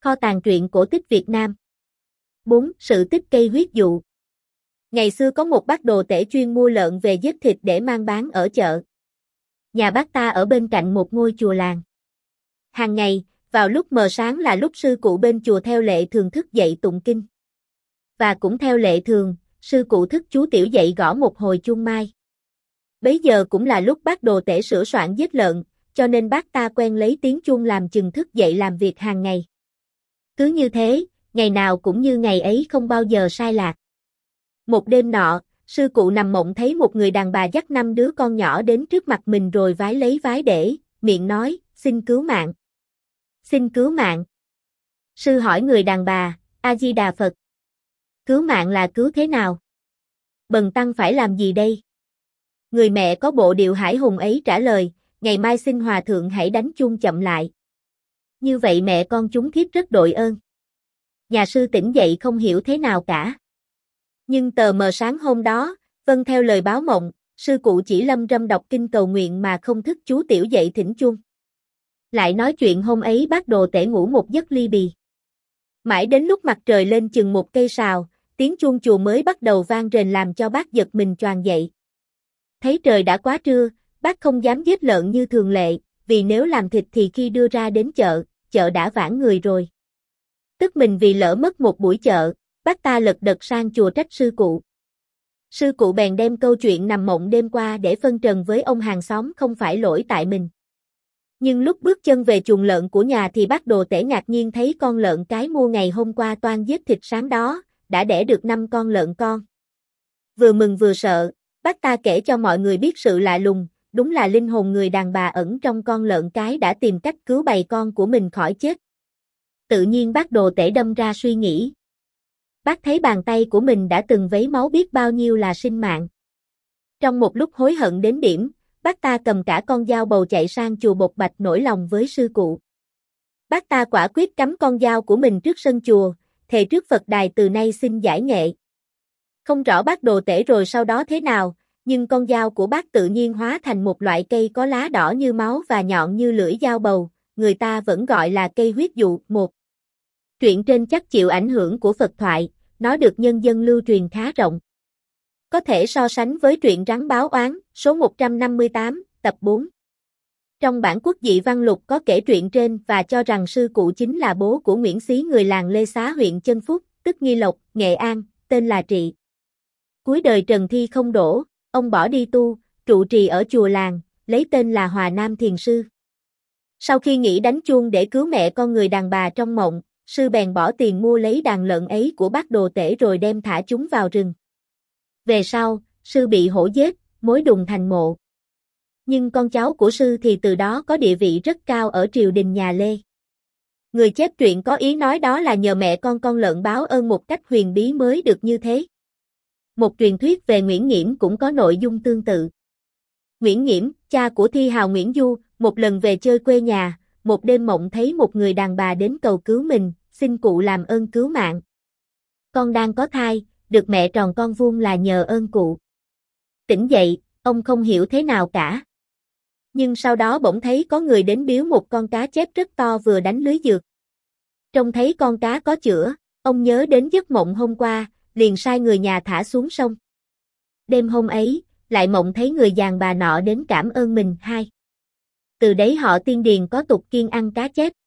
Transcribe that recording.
Kho tàng truyện cổ tích Việt Nam. 4. Sự tích cây huyết dụ. Ngày xưa có một bác đồ tể chuyên mua lợn về giết thịt để mang bán ở chợ. Nhà bác ta ở bên cạnh một ngôi chùa làng. Hàng ngày, vào lúc mờ sáng là lúc sư cụ bên chùa theo lệ thường thức dậy tụng kinh. Và cũng theo lệ thường, sư cụ thức chú tiểu dậy gõ một hồi chuông mai. Bấy giờ cũng là lúc bác đồ tể sửa soạn giết lợn, cho nên bác ta quen lấy tiếng chuông làm chừng thức dậy làm việc hàng ngày. Cứ như thế, ngày nào cũng như ngày ấy không bao giờ sai lạc. Một đêm nọ, sư cụ nằm mộng thấy một người đàn bà dắt 5 đứa con nhỏ đến trước mặt mình rồi vái lấy vái để, miệng nói, xin cứu mạng. Xin cứu mạng. Sư hỏi người đàn bà, A-di-đà Phật. Cứu mạng là cứu thế nào? Bần tăng phải làm gì đây? Người mẹ có bộ điệu hải hùng ấy trả lời, ngày mai xin hòa thượng hãy đánh chuông chậm lại. Như vậy mẹ con chúng thiếp rất đội ơn. Nhà sư tỉnh dậy không hiểu thế nào cả. Nhưng tờ mờ sáng hôm đó, vâng theo lời báo mộng, sư cụ chỉ lâm râm đọc kinh cầu nguyện mà không thức chú tiểu dậy thỉnh chuông. Lại nói chuyện hôm ấy bác đồ tể ngủ một giấc ly bì. Mãi đến lúc mặt trời lên chừng một cây sào, tiếng chuông chùa mới bắt đầu vang rền làm cho bác giật mình choàng dậy. Thấy trời đã quá trưa, bác không dám giết lợn như thường lệ, vì nếu làm thịt thì khi đưa ra đến chợ đã vãn người rồi. Tức mình vì lỡ mất một buổi chợ, bác ta lật đật sang chùa trách sư cụ. Sư cụ bèn đem câu chuyện nằm mộng đêm qua để phân trần với ông hàng xóm không phải lỗi tại mình. Nhưng lúc bước chân về chuồng lợn của nhà thì bác đồ tể ngạc nhiên thấy con lợn cái mua ngày hôm qua toan giết thịt sáng đó, đã đẻ được 5 con lợn con. Vừa mừng vừa sợ, bác ta kể cho mọi người biết sự lạ lùng, đúng là linh hồn người đàn bà ẩn trong con lợn cái đã tìm cách cứu bầy con của mình khỏi chết. Tự nhiên bác đồ tể đâm ra suy nghĩ. Bác thấy bàn tay của mình đã từng vấy máu biết bao nhiêu là sinh mạng. Trong một lúc hối hận đến điểm, bác ta cầm cả con dao bầu chạy sang chùa Bộc Bạch nổi lòng với sư cụ. Bác ta quả quyết cắm con dao của mình trước sân chùa, thề trước Phật đài từ nay xin giải nghệ. Không rõ bác đồ tể rồi sau đó thế nào, nhưng con dao của bác tự nhiên hóa thành một loại cây có lá đỏ như máu và nhọn như lưỡi dao bầu, người ta vẫn gọi là cây huyết dụ. 1. Truyện trên chắc chịu ảnh hưởng của Phật thoại, nó được nhân dân lưu truyền khá rộng. Có thể so sánh với truyện Rắn Báo Oán, số 158, tập 4. Trong bản Quốc dị văn lục có kể truyện trên và cho rằng sư cụ chính là bố của Nguyễn Xí người làng Lê Xá huyện Chân Phúc, tức Nghi Lộc, Nghệ An, tên là Trị. Cuối đời trần thi không đổ, ông bỏ đi trụ trì ở chùa làng, lấy tên là Hòa Nam Thiền Sư. Sau khi nghĩ đánh chuông để cứu mẹ con người đàn bà trong mộng, sư bèn bỏ tiền mua lấy đàn lợn ấy của bác đồ tể rồi đem thả chúng vào rừng. Về sau, sư bị hổ giết, mối đùng thành mộ. Nhưng con cháu của sư thì từ đó có địa vị rất cao ở triều đình nhà Lê. Người chép truyện có ý nói đó là nhờ mẹ con lợn báo ơn một cách huyền bí mới được như thế. Một truyền thuyết về Nguyễn Nghiễm cũng có nội dung tương tự. Nguyễn Nghiễm, cha của thi hào Nguyễn Du, một lần về chơi quê nhà, một đêm mộng thấy một người đàn bà đến cầu cứu mình, xin cụ làm ơn cứu mạng. Con đang có thai, được mẹ tròn con vuông là nhờ ơn cụ. Tỉnh dậy, ông không hiểu thế nào cả. Nhưng sau đó bỗng thấy có người đến biếu một con cá chép rất to vừa đánh lưới dược. Trông thấy con cá có chữa, ông nhớ đến giấc mộng hôm qua, liền sai người nhà thả xuống sông. Đêm hôm ấy, lại mộng thấy người đàn bà nọ đến cảm ơn mình. 2. Từ đấy họ Tiên Điền có tục kiêng ăn cá chép.